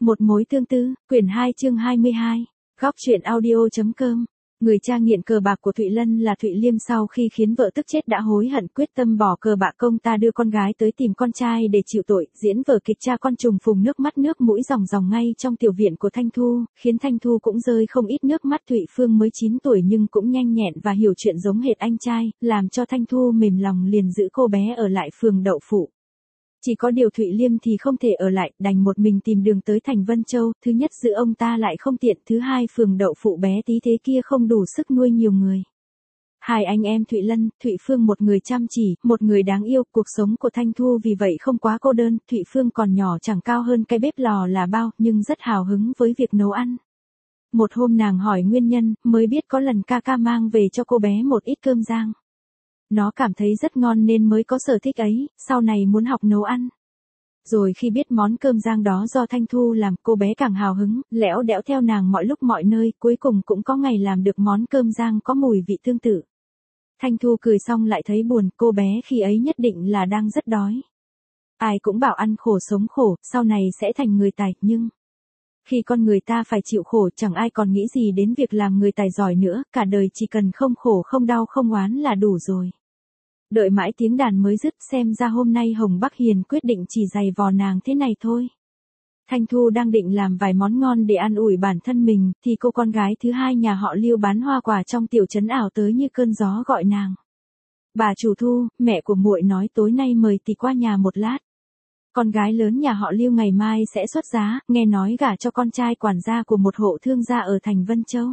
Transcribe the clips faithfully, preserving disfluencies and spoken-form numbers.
Một mối tương tư, quyển hai chương hai mươi hai, góc truyện audio.com. Người cha nghiện cờ bạc của Thụy Lân là Thụy Liêm sau khi khiến vợ tức chết đã hối hận quyết tâm bỏ cờ bạc, công ta đưa con gái tới tìm con trai để chịu tội, diễn vở kịch cha con trùng phùng, nước mắt nước mũi ròng ròng ngay trong tiểu viện của Thanh Thu, khiến Thanh Thu cũng rơi không ít nước mắt. Thụy Phương mới chín tuổi nhưng cũng nhanh nhẹn và hiểu chuyện giống hệt anh trai, làm cho Thanh Thu mềm lòng liền giữ cô bé ở lại phường Đậu Phụ. Chỉ có điều Thụy Liêm thì không thể ở lại, đành một mình tìm đường tới thành Vân Châu, thứ nhất giữ ông ta lại không tiện, thứ hai phường Đậu Phụ bé tí thế kia không đủ sức nuôi nhiều người. Hai anh em Thụy Lân, Thụy Phương một người chăm chỉ, một người đáng yêu, cuộc sống của Thanh Thu vì vậy không quá cô đơn. Thụy Phương còn nhỏ chẳng cao hơn cái bếp lò là bao, nhưng rất hào hứng với việc nấu ăn. Một hôm nàng hỏi nguyên nhân, mới biết có lần ca ca mang về cho cô bé một ít cơm rang. Nó cảm thấy rất ngon nên mới có sở thích ấy, sau này muốn học nấu ăn. Rồi khi biết món cơm rang đó do Thanh Thu làm, cô bé càng hào hứng, lẽo đẽo theo nàng mọi lúc mọi nơi, cuối cùng cũng có ngày làm được món cơm rang có mùi vị tương tự. Thanh Thu cười xong lại thấy buồn, cô bé khi ấy nhất định là đang rất đói. Ai cũng bảo ăn khổ sống khổ, sau này sẽ thành người tài, nhưng khi con người ta phải chịu khổ chẳng ai còn nghĩ gì đến việc làm người tài giỏi nữa, cả đời chỉ cần không khổ không đau không oán là đủ rồi. Đợi mãi tiếng đàn mới dứt, xem ra hôm nay Hồng Bắc Hiền quyết định chỉ giày vò nàng thế này thôi. Thanh Thu đang định làm vài món ngon để an ủi bản thân mình, thì cô con gái thứ hai nhà họ Lưu bán hoa quả trong tiểu trấn ảo tới như cơn gió gọi nàng. Bà chủ Thu, mẹ của muội nói tối nay mời tỷ qua nhà một lát. Con gái lớn nhà họ Lưu ngày mai sẽ xuất giá, nghe nói gả cho con trai quản gia của một hộ thương gia ở thành Vân Châu.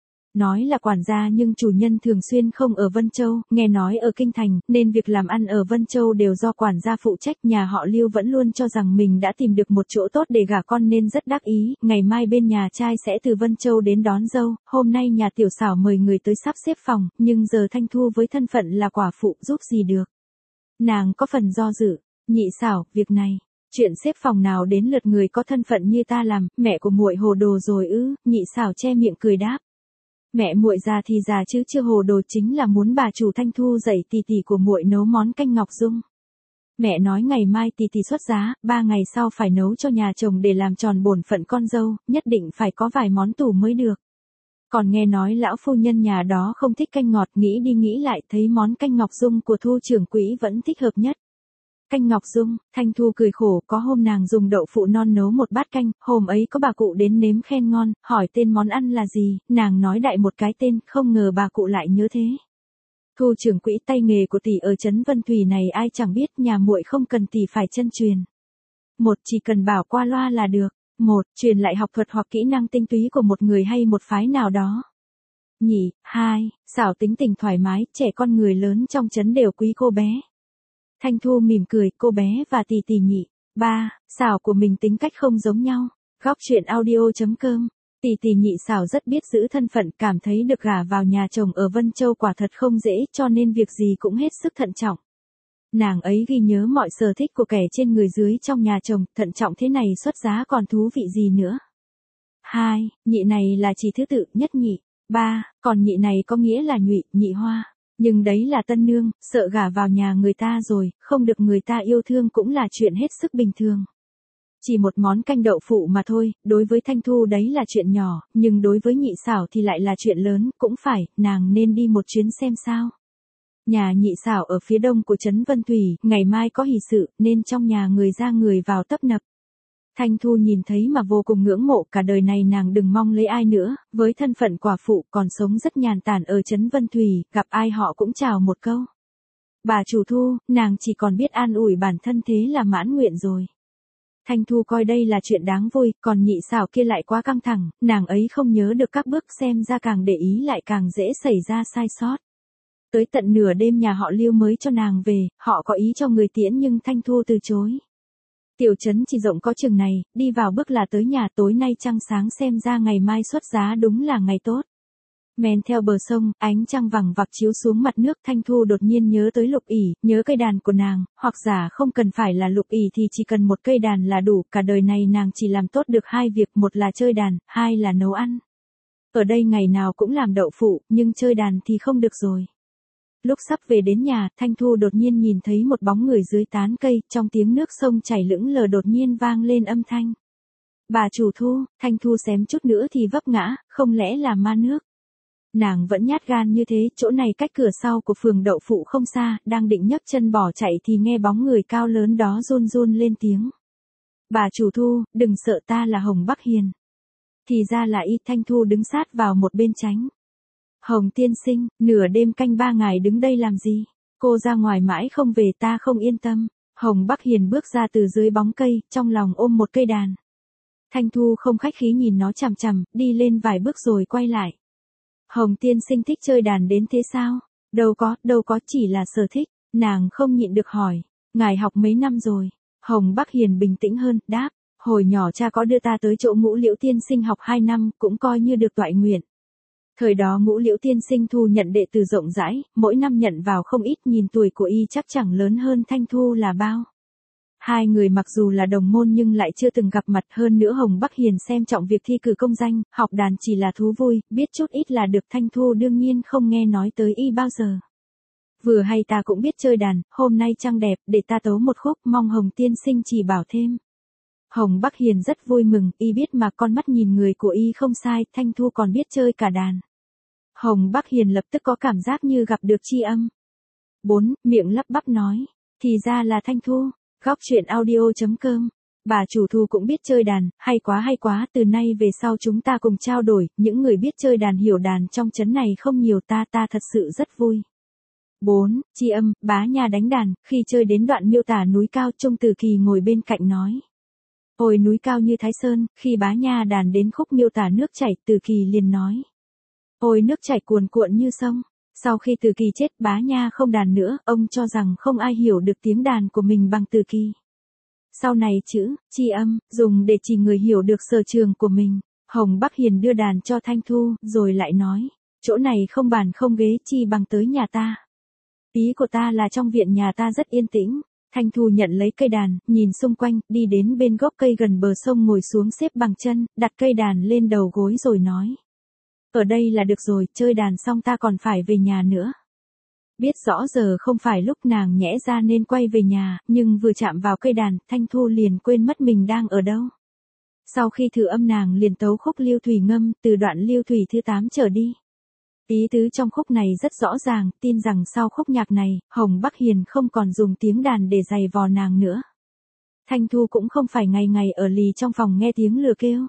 Nói là quản gia nhưng chủ nhân thường xuyên không ở Vân Châu, nghe nói ở Kinh Thành, nên việc làm ăn ở Vân Châu đều do quản gia phụ trách. Nhà họ Lưu vẫn luôn cho rằng mình đã tìm được một chỗ tốt để gả con nên rất đắc ý, ngày mai bên nhà trai sẽ từ Vân Châu đến đón dâu, hôm nay nhà tiểu xảo mời người tới sắp xếp phòng, nhưng giờ Thanh Thu với thân phận là quả phụ giúp gì được. Nàng có phần do dự, nhị xảo, việc này, chuyện xếp phòng nào đến lượt người có thân phận như ta làm, mẹ của muội hồ đồ rồi ư? Nhị xảo che miệng cười đáp. Mẹ muội già thì già chứ chưa hồ đồ, chính là muốn bà chủ Thanh Thu dạy tỷ tỷ của muội nấu món canh ngọc dung. Mẹ nói ngày mai tỷ tỷ xuất giá, ba ngày sau phải nấu cho nhà chồng để làm tròn bổn phận con dâu, nhất định phải có vài món tủ mới được. Còn nghe nói lão phu nhân nhà đó không thích canh ngọt, nghĩ đi nghĩ lại thấy món canh ngọc dung của Thu trưởng quỹ vẫn thích hợp nhất. Canh ngọc dung, Thanh Thu cười khổ, có hôm nàng dùng đậu phụ non nấu một bát canh, hôm ấy có bà cụ đến nếm khen ngon, hỏi tên món ăn là gì, nàng nói đại một cái tên, không ngờ bà cụ lại nhớ thế. Thu trưởng quỹ, tay nghề của tỷ ở trấn Vân Thủy này ai chẳng biết, nhà muội không cần tỷ phải chân truyền. Một, chỉ cần bảo qua loa là được. Một, truyền lại học thuật hoặc kỹ năng tinh túy của một người hay một phái nào đó. Nhị, hai, xảo tính tình thoải mái, trẻ con người lớn trong trấn đều quý cô bé. Thanh Thu mỉm cười, cô bé và tỷ tỷ nhị. Ba, xảo của mình tính cách không giống nhau. Góc truyện audio.com. Tỷ tỷ nhị xảo rất biết giữ thân phận, cảm thấy được gả vào nhà chồng ở Vân Châu quả thật không dễ, cho nên việc gì cũng hết sức thận trọng. Nàng ấy ghi nhớ mọi sở thích của kẻ trên người dưới trong nhà chồng, thận trọng thế này xuất giá còn thú vị gì nữa. Hai, nhị này là chỉ thứ tự, nhất nhị. Ba, còn nhị này có nghĩa là nhụy, nhị hoa. Nhưng đấy là tân nương, sợ gả vào nhà người ta rồi, không được người ta yêu thương cũng là chuyện hết sức bình thường. Chỉ một món canh đậu phụ mà thôi, đối với Thanh Thu đấy là chuyện nhỏ, nhưng đối với nhị xảo thì lại là chuyện lớn, cũng phải, nàng nên đi một chuyến xem sao. Nhà nhị xảo ở phía đông của trấn Vân Thủy, ngày mai có hỷ sự, nên trong nhà người ra người vào tấp nập. Thanh Thu nhìn thấy mà vô cùng ngưỡng mộ, cả đời này nàng đừng mong lấy ai nữa, với thân phận quả phụ còn sống rất nhàn tản ở trấn Vân Thủy, gặp ai họ cũng chào một câu. Bà chủ Thu, nàng chỉ còn biết an ủi bản thân thế là mãn nguyện rồi. Thanh Thu coi đây là chuyện đáng vui, còn nhị xảo kia lại quá căng thẳng, nàng ấy không nhớ được các bước, xem ra càng để ý lại càng dễ xảy ra sai sót. Tới tận nửa đêm nhà họ Lưu mới cho nàng về, họ có ý cho người tiễn nhưng Thanh Thu từ chối. Tiểu trấn chỉ rộng có chừng này, đi vào bước là tới nhà, tối nay trăng sáng xem ra ngày mai xuất giá đúng là ngày tốt. Men theo bờ sông, ánh trăng vằng vặc chiếu xuống mặt nước, Thanh Thu đột nhiên nhớ tới Lục ỷ, nhớ cây đàn của nàng, hoặc giả không cần phải là Lục ỷ thì chỉ cần một cây đàn là đủ, cả đời này nàng chỉ làm tốt được hai việc, một là chơi đàn, hai là nấu ăn. Ở đây ngày nào cũng làm đậu phụ, nhưng chơi đàn thì không được rồi. Lúc sắp về đến nhà, Thanh Thu đột nhiên nhìn thấy một bóng người dưới tán cây, trong tiếng nước sông chảy lững lờ đột nhiên vang lên âm thanh. Bà chủ Thu, Thanh Thu xém chút nữa thì vấp ngã, không lẽ là ma nước. Nàng vẫn nhát gan như thế, chỗ này cách cửa sau của phường đậu phụ không xa, đang định nhấc chân bỏ chạy thì nghe bóng người cao lớn đó run run lên tiếng. Bà chủ Thu, đừng sợ, ta là Hồng Bắc Hiền. Thì ra là y. Thanh Thu đứng sát vào một bên tránh. Hồng tiên sinh, nửa đêm canh ba ngài đứng đây làm gì? Cô ra ngoài mãi không về, ta không yên tâm. Hồng Bắc Hiền bước ra từ dưới bóng cây, trong lòng ôm một cây đàn. Thanh Thu không khách khí nhìn nó chằm chằm, đi lên vài bước rồi quay lại. Hồng tiên sinh thích chơi đàn đến thế sao? Đâu có, đâu có, chỉ là sở thích. Nàng không nhịn được hỏi. Ngài học mấy năm rồi? Hồng Bắc Hiền bình tĩnh hơn, đáp. Hồi nhỏ cha có đưa ta tới chỗ Ngũ Liễu tiên sinh học hai năm, cũng coi như được toại nguyện. Thời đó Ngũ Liễu tiên sinh thu nhận đệ tử rộng rãi, mỗi năm nhận vào không ít, nhìn tuổi của y chắc chẳng lớn hơn Thanh Thu là bao. Hai người mặc dù là đồng môn nhưng lại chưa từng gặp mặt, hơn nữa Hồng Bắc Hiền xem trọng việc thi cử công danh, học đàn chỉ là thú vui, biết chút ít là được. Thanh Thu đương nhiên không nghe nói tới y bao giờ. Vừa hay ta cũng biết chơi đàn, hôm nay trăng đẹp, để ta tấu một khúc, mong Hồng tiên sinh chỉ bảo thêm. Hồng Bắc Hiền rất vui mừng, y biết mà con mắt nhìn người của y không sai, Thanh Thu còn biết chơi cả đàn. Hồng Bắc Hiền lập tức có cảm giác như gặp được tri âm. bốn. Miệng lắp bắp nói. Thì ra là Thanh Thu. Góc truyện audio chấm com. Bà chủ Thu cũng biết chơi đàn, hay quá hay quá, từ nay về sau chúng ta cùng trao đổi, những người biết chơi đàn hiểu đàn trong trấn này không nhiều, ta ta thật sự rất vui. bốn. Tri âm, Bá Nha đánh đàn, khi chơi đến đoạn miêu tả núi cao, Trung Từ Kỳ ngồi bên cạnh nói. Ôi núi cao như Thái Sơn, khi Bá Nha đàn đến khúc miêu tả nước chảy, Từ Kỳ liền nói. Ôi nước chảy cuồn cuộn như sông. Sau khi Từ Kỳ chết, Bá Nha không đàn nữa, ông cho rằng không ai hiểu được tiếng đàn của mình bằng Từ Kỳ. Sau này chữ, tri âm, dùng để chỉ người hiểu được sở trường của mình. Hồng Bắc Hiền đưa đàn cho Thanh Thu, rồi lại nói, chỗ này không bàn không ghế, chi bằng tới nhà ta. Ý của ta là trong viện nhà ta rất yên tĩnh. Thanh Thu nhận lấy cây đàn, nhìn xung quanh, đi đến bên gốc cây gần bờ sông ngồi xuống xếp bằng chân, đặt cây đàn lên đầu gối rồi nói. Ở đây là được rồi, chơi đàn xong ta còn phải về nhà nữa. Biết rõ giờ không phải lúc nàng nhẽ ra nên quay về nhà, nhưng vừa chạm vào cây đàn, Thanh Thu liền quên mất mình đang ở đâu. Sau khi thử âm nàng liền tấu khúc Liêu Thủy ngâm, từ đoạn Liêu Thủy thứ tám trở đi. Ý tứ trong khúc này rất rõ ràng, tin rằng sau khúc nhạc này, Hồng Bắc Hiền không còn dùng tiếng đàn để giày vò nàng nữa. Thanh Thu cũng không phải ngày ngày ở lì trong phòng nghe tiếng lừa kêu.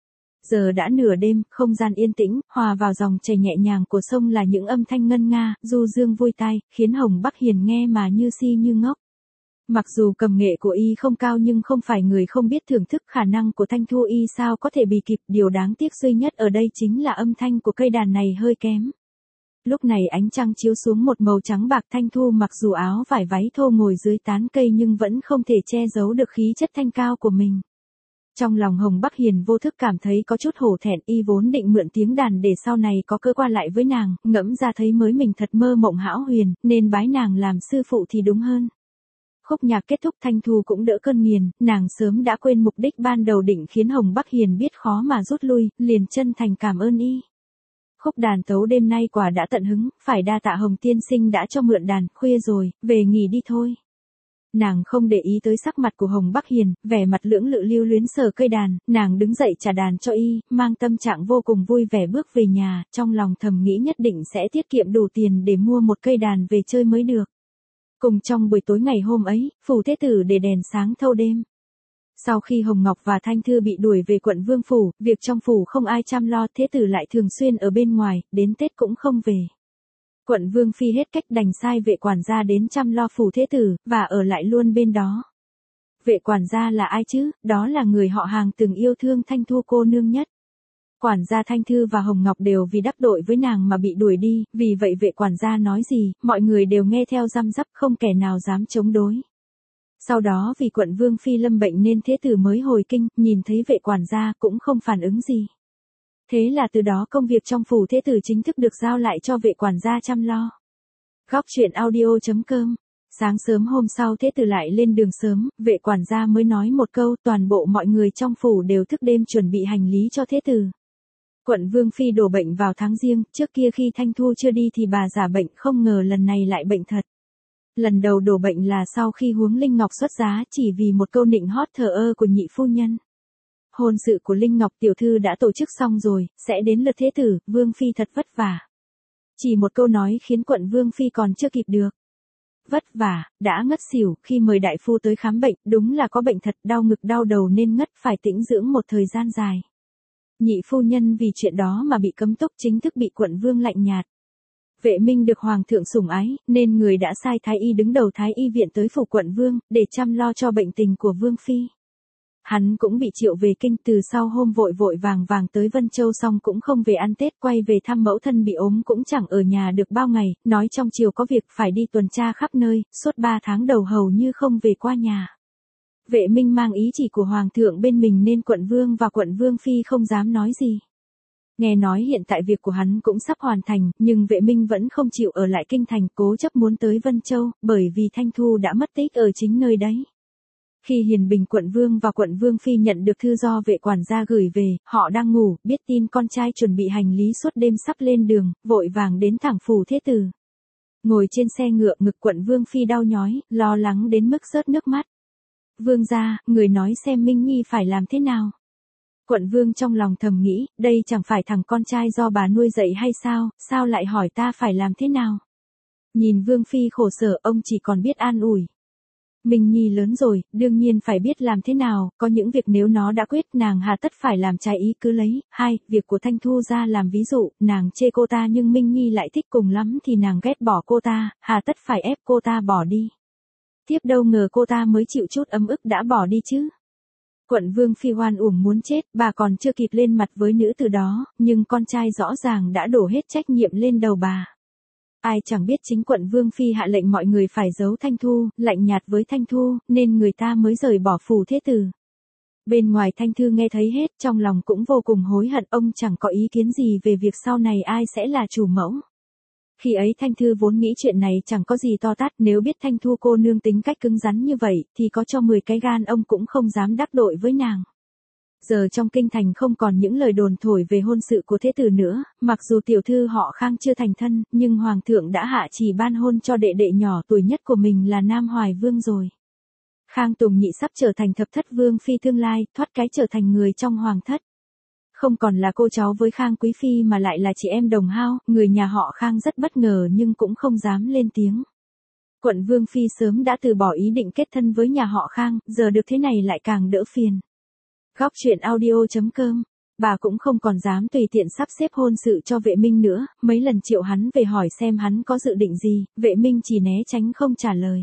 Giờ đã nửa đêm, không gian yên tĩnh, hòa vào dòng chảy nhẹ nhàng của sông là những âm thanh ngân nga, du dương vui tai, khiến Hồng Bắc Hiền nghe mà như si như ngốc. Mặc dù cầm nghệ của y không cao nhưng không phải người không biết thưởng thức khả năng của Thanh Thu y sao có thể bì kịp, điều đáng tiếc duy nhất ở đây chính là âm thanh của cây đàn này hơi kém. Lúc này ánh trăng chiếu xuống một màu trắng bạc, Thanh Thu mặc dù áo vải váy thô ngồi dưới tán cây nhưng vẫn không thể che giấu được khí chất thanh cao của mình. Trong lòng Hồng Bắc Hiền vô thức cảm thấy có chút hổ thẹn, y vốn định mượn tiếng đàn để sau này có cơ qua lại với nàng, ngẫm ra thấy mới mình thật mơ mộng hão huyền, nên bái nàng làm sư phụ thì đúng hơn. Khúc nhạc kết thúc, Thanh Thu cũng đỡ cơn nghiền, nàng sớm đã quên mục đích ban đầu định khiến Hồng Bắc Hiền biết khó mà rút lui, liền chân thành cảm ơn y. Khúc đàn tấu đêm nay quả đã tận hứng, phải đa tạ Hồng tiên sinh đã cho mượn đàn, khuya rồi, về nghỉ đi thôi. Nàng không để ý tới sắc mặt của Hồng Bắc Hiền, vẻ mặt lưỡng lự lưu luyến sờ cây đàn, nàng đứng dậy trả đàn cho y, mang tâm trạng vô cùng vui vẻ bước về nhà, trong lòng thầm nghĩ nhất định sẽ tiết kiệm đủ tiền để mua một cây đàn về chơi mới được. Cùng trong buổi tối ngày hôm ấy, phủ thế tử để đèn sáng thâu đêm. Sau khi Hồng Ngọc và Thanh Thư bị đuổi về quận Vương phủ, việc trong phủ không ai chăm lo, thế tử lại thường xuyên ở bên ngoài, đến Tết cũng không về. Quận Vương phi hết cách đành sai vệ quản gia đến chăm lo phủ thế tử, và ở lại luôn bên đó. Vệ quản gia là ai chứ? Đó là người họ hàng từng yêu thương Thanh Thu cô nương nhất. Quản gia Thanh Thư và Hồng Ngọc đều vì đắc tội với nàng mà bị đuổi đi, vì vậy vệ quản gia nói gì, mọi người đều nghe theo răm rắp, không kẻ nào dám chống đối. Sau đó vì quận Vương phi lâm bệnh nên thế tử mới hồi kinh, nhìn thấy vệ quản gia cũng không phản ứng gì. Thế là từ đó công việc trong phủ thế tử chính thức được giao lại cho vệ quản gia chăm lo. Góc truyện audio chấm com. Sáng sớm hôm sau thế tử lại lên đường sớm, vệ quản gia mới nói một câu, toàn bộ mọi người trong phủ đều thức đêm chuẩn bị hành lý cho thế tử. Quận Vương phi đổ bệnh vào tháng Giêng, trước kia khi Thanh Thu chưa đi thì bà giả bệnh, không ngờ lần này lại bệnh thật. Lần đầu đổ bệnh là sau khi Huống Linh Ngọc xuất giá chỉ vì một câu nịnh hót thờ ơ của nhị phu nhân. hôn sự của Linh Ngọc tiểu thư đã tổ chức xong rồi, sẽ đến lượt thế tử, Vương Phi thật vất vả. Chỉ một câu nói khiến quận Vương Phi còn chưa kịp được. Vất vả, đã ngất xỉu, khi mời đại phu tới khám bệnh, đúng là có bệnh thật, đau ngực đau đầu nên ngất, phải tĩnh dưỡng một thời gian dài. Nhị phu nhân vì chuyện đó mà bị cấm túc, chính thức bị quận Vương lạnh nhạt. Vệ Minh được hoàng thượng sủng ái, nên người đã sai thái y đứng đầu thái y viện tới phủ quận Vương, để chăm lo cho bệnh tình của Vương Phi. Hắn cũng bị triệu về kinh, từ sau hôm vội vội vàng vàng tới Vân Châu xong cũng không về ăn Tết, quay về thăm mẫu thân bị ốm cũng chẳng ở nhà được bao ngày, nói trong chiều có việc phải đi tuần tra khắp nơi, suốt ba tháng đầu hầu như không về qua nhà. Vệ Minh mang ý chỉ của hoàng thượng bên mình nên quận Vương và quận Vương Phi không dám nói gì. Nghe nói hiện tại việc của hắn cũng sắp hoàn thành, nhưng Vệ Minh vẫn không chịu ở lại kinh thành, cố chấp muốn tới Vân Châu, bởi vì Thanh Thu đã mất tích ở chính nơi đấy. Khi Hiền Bình quận Vương và quận Vương Phi nhận được thư do vệ quản gia gửi về, họ đang ngủ, biết tin con trai chuẩn bị hành lý suốt đêm sắp lên đường, vội vàng đến thẳng phủ thế tử. Ngồi trên xe ngựa, ngực quận Vương Phi đau nhói, lo lắng đến mức rớt nước mắt. Vương gia, người nói xem Minh Nhi phải làm thế nào? Quận Vương trong lòng thầm nghĩ, đây chẳng phải thằng con trai do bà nuôi dạy hay sao, sao lại hỏi ta phải làm thế nào? Nhìn Vương Phi khổ sở, ông chỉ còn biết an ủi. Minh Nhi lớn rồi, đương nhiên phải biết làm thế nào, có những việc nếu nó đã quyết nàng hà tất phải làm trái ý cứ lấy. Hai, việc của Thanh Thu ra làm ví dụ, nàng chê cô ta nhưng Minh Nhi lại thích cùng lắm thì nàng ghét bỏ cô ta, hà tất phải ép cô ta bỏ đi. Tiếp đâu ngờ cô ta mới chịu chút ấm ức đã bỏ đi chứ. Quận Vương Phi oan uổng muốn chết, bà còn chưa kịp lên mặt với nữ từ đó, nhưng con trai rõ ràng đã đổ hết trách nhiệm lên đầu bà. Ai chẳng biết chính quận Vương Phi hạ lệnh mọi người phải giấu Thanh Thu, lạnh nhạt với Thanh Thu, nên người ta mới rời bỏ phủ thế tử. Bên ngoài Thanh Thư nghe thấy hết, trong lòng cũng vô cùng hối hận, ông chẳng có ý kiến gì về việc sau này ai sẽ là chủ mẫu. Khi ấy Thanh Thư vốn nghĩ chuyện này chẳng có gì to tát, nếu biết Thanh Thu cô nương tính cách cứng rắn như vậy, thì có cho mười cái gan ông cũng không dám đắc tội với nàng. Giờ trong kinh thành không còn những lời đồn thổi về hôn sự của thế tử nữa, mặc dù tiểu thư họ Khang chưa thành thân, nhưng hoàng thượng đã hạ chỉ ban hôn cho đệ đệ nhỏ tuổi nhất của mình là Nam Hoài Vương rồi. Khang Tùng Nhị sắp trở thành thập thất vương phi tương lai, thoát cái trở thành người trong hoàng thất. Không còn là cô cháu với Khang Quý Phi mà lại là chị em đồng hao, người nhà họ Khang rất bất ngờ nhưng cũng không dám lên tiếng. Quận Vương Phi sớm đã từ bỏ ý định kết thân với nhà họ Khang, giờ được thế này lại càng đỡ phiền. Góc truyện audio chấm com, bà cũng không còn dám tùy tiện sắp xếp hôn sự cho Vệ Minh nữa, mấy lần triệu hắn về hỏi xem hắn có dự định gì, Vệ Minh chỉ né tránh không trả lời.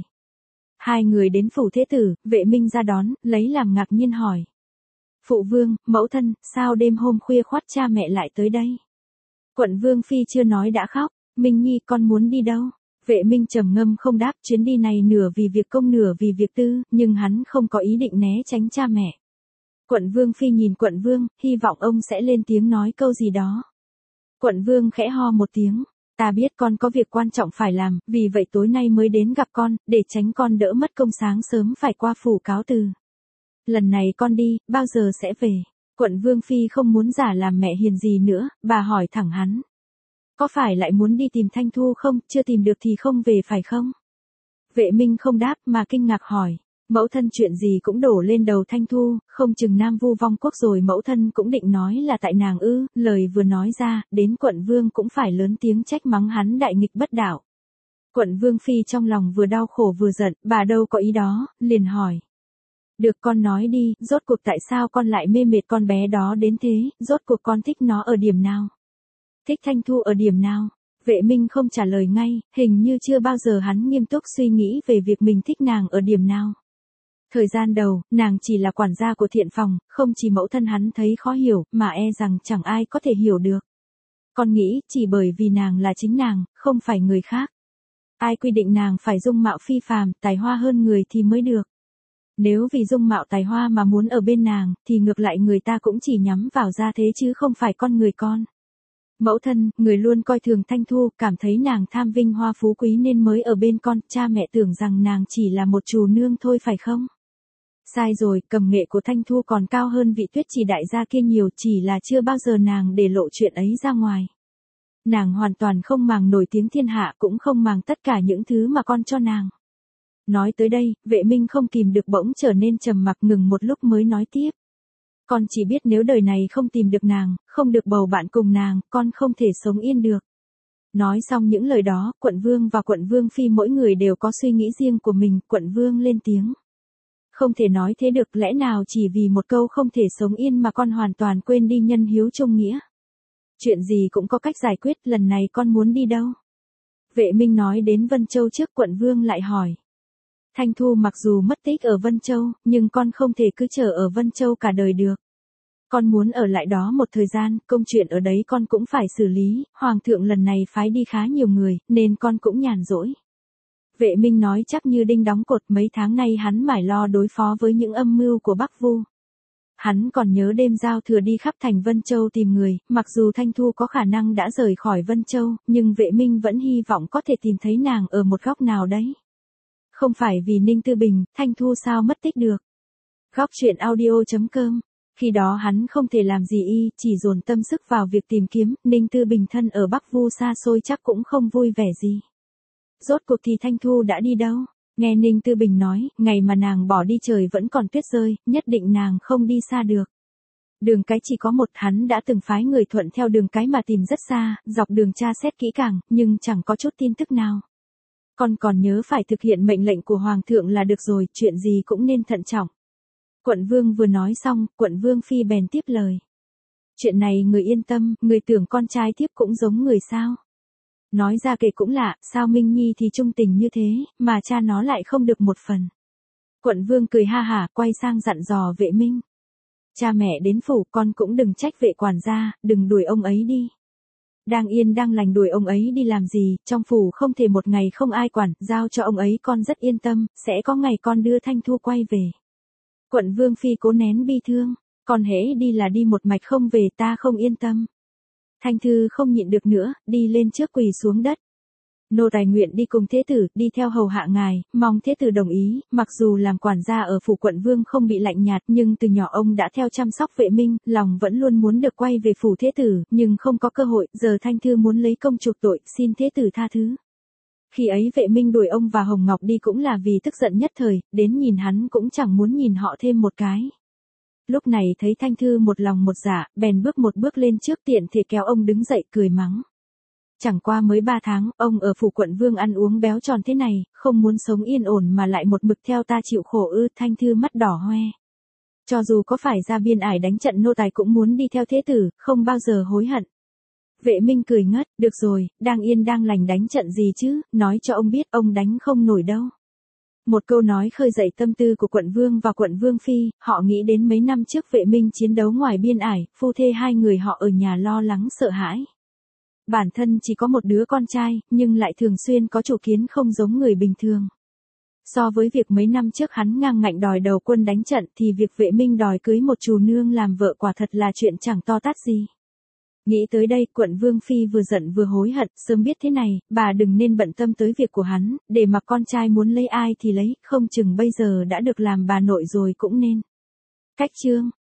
Hai người đến phủ thế tử, Vệ Minh ra đón, lấy làm ngạc nhiên hỏi. Phụ vương, mẫu thân, sao đêm hôm khuya khoắt cha mẹ lại tới đây? Quận Vương Phi chưa nói đã khóc, Minh Nhi con muốn đi đâu? Vệ Minh trầm ngâm không đáp, chuyến đi này nửa vì việc công nửa vì việc tư, nhưng hắn không có ý định né tránh cha mẹ. Quận Vương Phi nhìn Quận Vương, hy vọng ông sẽ lên tiếng nói câu gì đó. Quận Vương khẽ ho một tiếng, ta biết con có việc quan trọng phải làm, vì vậy tối nay mới đến gặp con, để tránh con đỡ mất công sáng sớm phải qua phủ cáo từ. Lần này con đi, bao giờ sẽ về? Quận Vương Phi không muốn giả làm mẹ hiền gì nữa, bà hỏi thẳng hắn. Có phải lại muốn đi tìm Thanh Thu không, chưa tìm được thì không về phải không? Vệ Minh không đáp mà kinh ngạc hỏi. Mẫu thân chuyện gì cũng đổ lên đầu Thanh Thu, không chừng Nam Vu vong quốc rồi mẫu thân cũng định nói là tại nàng ư, lời vừa nói ra, đến quận Vương cũng phải lớn tiếng trách mắng hắn đại nghịch bất đạo. Quận Vương Phi trong lòng vừa đau khổ vừa giận, bà đâu có ý đó, liền hỏi. Được con nói đi, rốt cuộc tại sao con lại mê mệt con bé đó đến thế, rốt cuộc con thích nó ở điểm nào? Thích Thanh Thu ở điểm nào? Vệ Minh không trả lời ngay, hình như chưa bao giờ hắn nghiêm túc suy nghĩ về việc mình thích nàng ở điểm nào. Thời gian đầu, nàng chỉ là quản gia của thiện phòng, không chỉ mẫu thân hắn thấy khó hiểu, mà e rằng chẳng ai có thể hiểu được. Con nghĩ, chỉ bởi vì nàng là chính nàng, không phải người khác. Ai quy định nàng phải dung mạo phi phàm, tài hoa hơn người thì mới được. Nếu vì dung mạo tài hoa mà muốn ở bên nàng, thì ngược lại người ta cũng chỉ nhắm vào gia thế chứ không phải con người con. Mẫu thân, người luôn coi thường Thanh Thu, cảm thấy nàng tham vinh hoa phú quý nên mới ở bên con, cha mẹ tưởng rằng nàng chỉ là một trù nương thôi phải không? Sai rồi, cầm nghệ của Thanh Thu còn cao hơn vị Tuyết Chỉ đại gia kia nhiều, chỉ là chưa bao giờ nàng để lộ chuyện ấy ra ngoài. Nàng hoàn toàn không màng nổi tiếng thiên hạ, cũng không màng tất cả những thứ mà con cho nàng. Nói tới đây, Vệ Minh không kìm được bỗng trở nên trầm mặc, ngừng một lúc mới nói tiếp. Con chỉ biết nếu đời này không tìm được nàng, không được bầu bạn cùng nàng, con không thể sống yên được. Nói xong những lời đó, quận vương và quận vương phi mỗi người đều có suy nghĩ riêng của mình, quận vương lên tiếng. Không thể nói thế được, lẽ nào chỉ vì một câu không thể sống yên mà con hoàn toàn quên đi nhân hiếu trung nghĩa. Chuyện gì cũng có cách giải quyết, lần này con muốn đi đâu? Vệ Minh nói đến Vân Châu trước, quận vương lại hỏi. Thanh Thu mặc dù mất tích ở Vân Châu, nhưng con không thể cứ chờ ở Vân Châu cả đời được. Con muốn ở lại đó một thời gian, công chuyện ở đấy con cũng phải xử lý, Hoàng thượng lần này phái đi khá nhiều người, nên con cũng nhàn rỗi. Vệ Minh nói chắc như đinh đóng cột, mấy tháng nay hắn mải lo đối phó với những âm mưu của Bắc Vu. Hắn còn nhớ đêm giao thừa đi khắp thành Vân Châu tìm người, mặc dù Thanh Thu có khả năng đã rời khỏi Vân Châu, nhưng Vệ Minh vẫn hy vọng có thể tìm thấy nàng ở một góc nào đấy. Không phải vì Ninh Tư Bình, Thanh Thu sao mất tích được. Góc truyện audio chấm com. Khi đó hắn không thể làm gì y, chỉ dồn tâm sức vào việc tìm kiếm, Ninh Tư Bình thân ở Bắc Vu xa xôi chắc cũng không vui vẻ gì. Rốt cuộc thì Thanh Thu đã đi đâu? Nghe Ninh Tư Bình nói, ngày mà nàng bỏ đi trời vẫn còn tuyết rơi, nhất định nàng không đi xa được. Đường cái chỉ có một, hắn đã từng phái người thuận theo đường cái mà tìm rất xa, dọc đường tra xét kỹ càng, nhưng chẳng có chút tin tức nào. Con còn nhớ phải thực hiện mệnh lệnh của Hoàng thượng là được rồi, chuyện gì cũng nên thận trọng. Quận vương vừa nói xong, quận vương phi bèn tiếp lời. Chuyện này người yên tâm, người tưởng con trai tiếp cũng giống người sao. Nói ra kể cũng lạ, sao Minh Nhi thì trung tình như thế, mà cha nó lại không được một phần. Quận vương cười ha hả, quay sang dặn dò Vệ Minh. Cha mẹ đến phủ, con cũng đừng trách Vệ quản gia, đừng đuổi ông ấy đi. Đang yên đang lành đuổi ông ấy đi làm gì, trong phủ không thể một ngày không ai quản, giao cho ông ấy con rất yên tâm, sẽ có ngày con đưa Thanh Thu quay về. Quận vương phi cố nén bi thương, con hễ đi là đi một mạch không về, ta không yên tâm. Thanh Thư không nhịn được nữa, đi lên trước quỳ xuống đất. Nô tài nguyện đi cùng thế tử, đi theo hầu hạ ngài, mong thế tử đồng ý, mặc dù làm quản gia ở phủ quận vương không bị lạnh nhạt, nhưng từ nhỏ ông đã theo chăm sóc Vệ Minh, lòng vẫn luôn muốn được quay về phủ thế tử, nhưng không có cơ hội, giờ Thanh Thư muốn lấy công chuộc tội, xin thế tử tha thứ. Khi ấy Vệ Minh đuổi ông và Hồng Ngọc đi cũng là vì tức giận nhất thời, đến nhìn hắn cũng chẳng muốn nhìn họ thêm một cái. Lúc này thấy Thanh Thư một lòng một dạ, bèn bước một bước lên trước tiện thể kéo ông đứng dậy cười mắng. Chẳng qua mới ba tháng, ông ở phủ quận vương ăn uống béo tròn thế này, không muốn sống yên ổn mà lại một mực theo ta chịu khổ ư. Thanh Thư mắt đỏ hoe. Cho dù có phải ra biên ải đánh trận nô tài cũng muốn đi theo thế tử, không bao giờ hối hận. Vệ Minh cười ngất, được rồi, đang yên đang lành đánh trận gì chứ, nói cho ông biết ông đánh không nổi đâu. Một câu nói khơi dậy tâm tư của quận vương và quận vương phi, họ nghĩ đến mấy năm trước Vệ Minh chiến đấu ngoài biên ải, phu thê hai người họ ở nhà lo lắng sợ hãi. Bản thân chỉ có một đứa con trai, nhưng lại thường xuyên có chủ kiến không giống người bình thường. So với việc mấy năm trước hắn ngang ngạnh đòi đầu quân đánh trận thì việc Vệ Minh đòi cưới một trù nương làm vợ quả thật là chuyện chẳng to tát gì. Nghĩ tới đây, quận vương phi vừa giận vừa hối hận, sớm biết thế này, bà đừng nên bận tâm tới việc của hắn, để mặc con trai muốn lấy ai thì lấy, không chừng bây giờ đã được làm bà nội rồi cũng nên. Cách chương